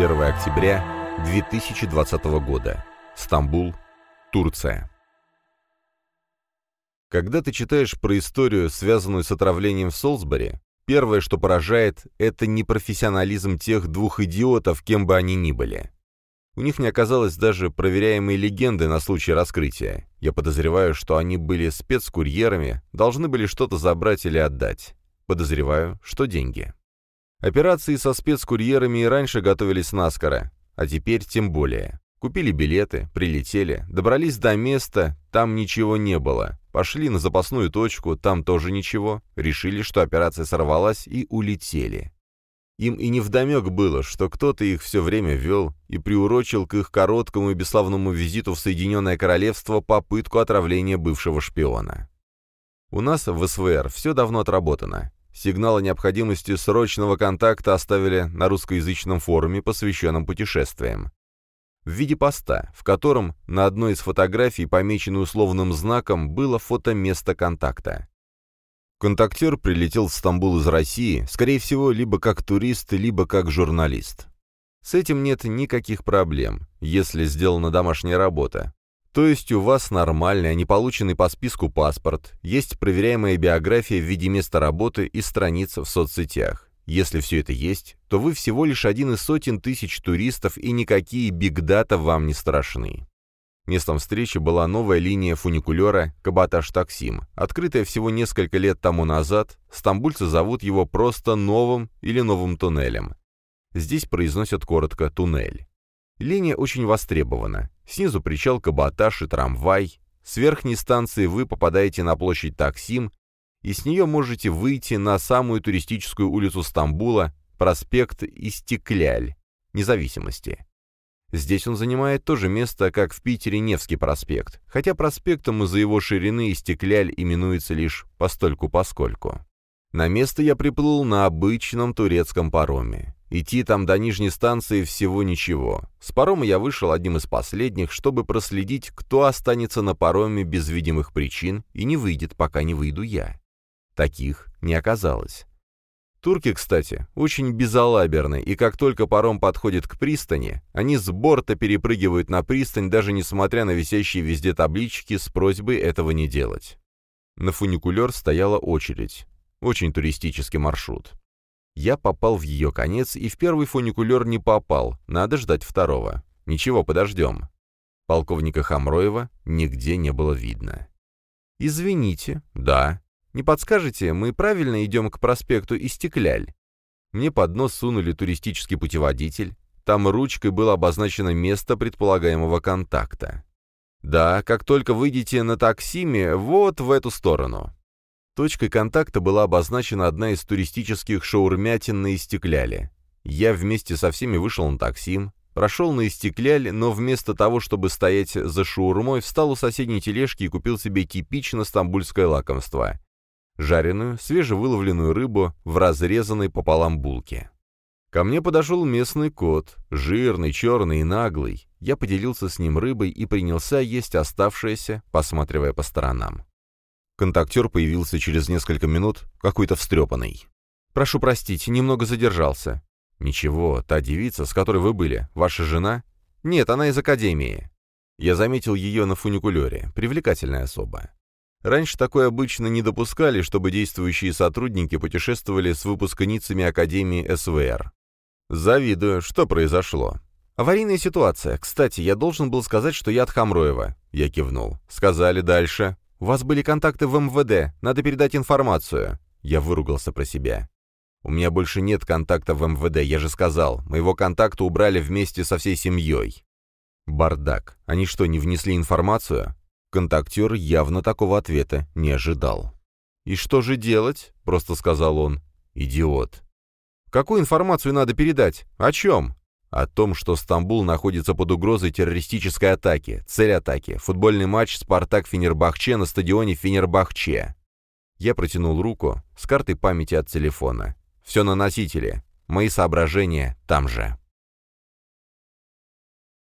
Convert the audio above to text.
21 октября 2020 года. Стамбул, Турция. Когда ты читаешь про историю, связанную с отравлением в Солсбери, первое, что поражает, это непрофессионализм тех двух идиотов, кем бы они ни были. У них не оказалось даже проверяемой легенды на случай раскрытия. Я подозреваю, что они были спецкурьерами, должны были что-то забрать или отдать. Подозреваю, что деньги. Операции со спецкурьерами и раньше готовились наскоро, а теперь тем более. Купили билеты, прилетели, добрались до места, там ничего не было. Пошли на запасную точку, там тоже ничего. Решили, что операция сорвалась, и улетели. Им и невдомек было, что кто-то их все время вел и приурочил к их короткому и бесславному визиту в Соединенное Королевство попытку отравления бывшего шпиона. У нас в СВР все давно отработано. Сигнал о необходимости срочного контакта оставили на русскоязычном форуме, посвященном путешествиям. В виде поста, в котором на одной из фотографий, помеченной условным знаком, было фото места контакта. Контактер прилетел в Стамбул из России, скорее всего, либо как турист, либо как журналист. С этим нет никаких проблем, если сделана домашняя работа. То есть у вас нормальный, а не полученный по списку паспорт, есть проверяемая биография в виде места работы и страниц в соцсетях. Если все это есть, то вы всего лишь один из сотен тысяч туристов, и никакие бигдата вам не страшны. Местом встречи была новая линия фуникулера Кабаташ-Таксим, открытая всего несколько лет тому назад. Стамбульцы зовут его просто новым или новым туннелем. Здесь произносят коротко «туннель». Линия очень востребована. Снизу причал Кабаташ и трамвай. С верхней станции вы попадаете на площадь Таксим, и с нее можете выйти на самую туристическую улицу Стамбула, проспект Истикляль, Независимости. Здесь он занимает то же место, как в Питере Невский проспект, хотя проспектом из-за его ширины Истикляль именуется лишь постольку-поскольку. На место я приплыл на обычном турецком пароме. Идти там до нижней станции всего ничего. С парома я вышел одним из последних, чтобы проследить, кто останется на пароме без видимых причин и не выйдет, пока не выйду я. Таких не оказалось. Турки, кстати, очень безалаберны, и как только паром подходит к пристани, они с борта перепрыгивают на пристань, даже несмотря на висящие везде таблички с просьбой этого не делать. На фуникулер стояла очередь. Очень туристический маршрут. Я попал в ее конец, и в первый фуникулер не попал, надо ждать второго. Ничего, подождем. Полковника Хамроева нигде не было видно. «Извините». «Да». «Не подскажете, мы правильно идем к проспекту Истикляль?» Мне под нос сунули туристический путеводитель. Там ручкой было обозначено место предполагаемого контакта. «Да, как только выйдете на Таксиме, вот в эту сторону». Точкой контакта была обозначена одна из туристических шаурмятин на Истикляле. Я вместе со всеми вышел на Таксим, прошел на Истикляль, но вместо того, чтобы стоять за шаурмой, встал у соседней тележки и купил себе типично стамбульское лакомство — жареную, свежевыловленную рыбу в разрезанной пополам булке. Ко мне подошел местный кот, жирный, черный и наглый. Я поделился с ним рыбой и принялся есть оставшееся, посматривая по сторонам. Контактер появился через несколько минут, какой-то встрепанный. «Прошу простить, немного задержался». «Ничего, та девица, с которой вы были, ваша жена?» «Нет, она из академии». Я заметил ее на фуникулере, привлекательная особа. Раньше такое обычно не допускали, чтобы действующие сотрудники путешествовали с выпускницами Академии СВР. «Завидую. Что произошло?» «Аварийная ситуация. Кстати, я должен был сказать, что я от Хамроева». Я кивнул. «Сказали дальше. У вас были контакты в МВД. Надо передать информацию». Я выругался про себя. «У меня больше нет контакта в МВД, я же сказал. Моего контакта убрали вместе со всей семьей». Бардак. Они что, не внесли информацию? Контактер явно такого ответа не ожидал. «И что же делать?» — просто сказал он. «Идиот». «Какую информацию надо передать? О чем?» «О том, что Стамбул находится под угрозой террористической атаки. Цель атаки — футбольный матч «Спартак-Фенербахче» на стадионе Фенербахче». Я протянул руку с картой памяти от телефона. «Все на носителе. Мои соображения там же».